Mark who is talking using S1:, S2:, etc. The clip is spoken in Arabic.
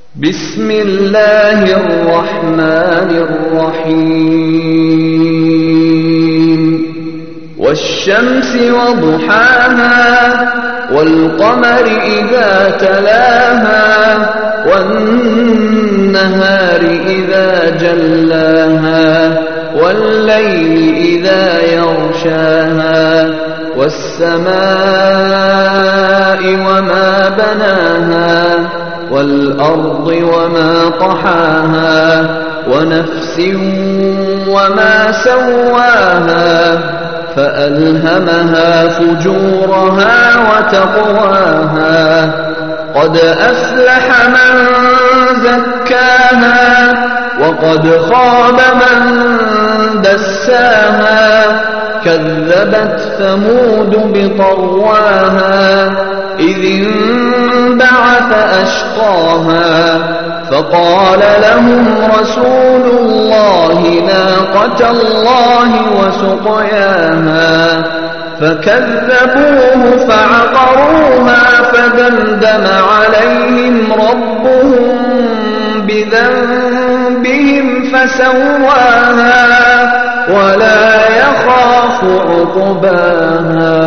S1: بسم الله الرحمن الرحيم والشمس وضحاها والقمر إذا تلاها والنهار إذا جلاها والليل إذا يغشاها والسماء وما بناها والأرض وما طحاها ونفس وما سواها فألهمها فجورها وتقواها قد أفلح من زكاها وقد خاب من دساها كذبت ثمود بطغواها إذ انبعث أشقاها فقال لهم رسول الله ناقة الله وسقياها فكذبوه فعقروها فدمدم عليهم ربهم بذنبهم فسواها ولا يخاف عقباها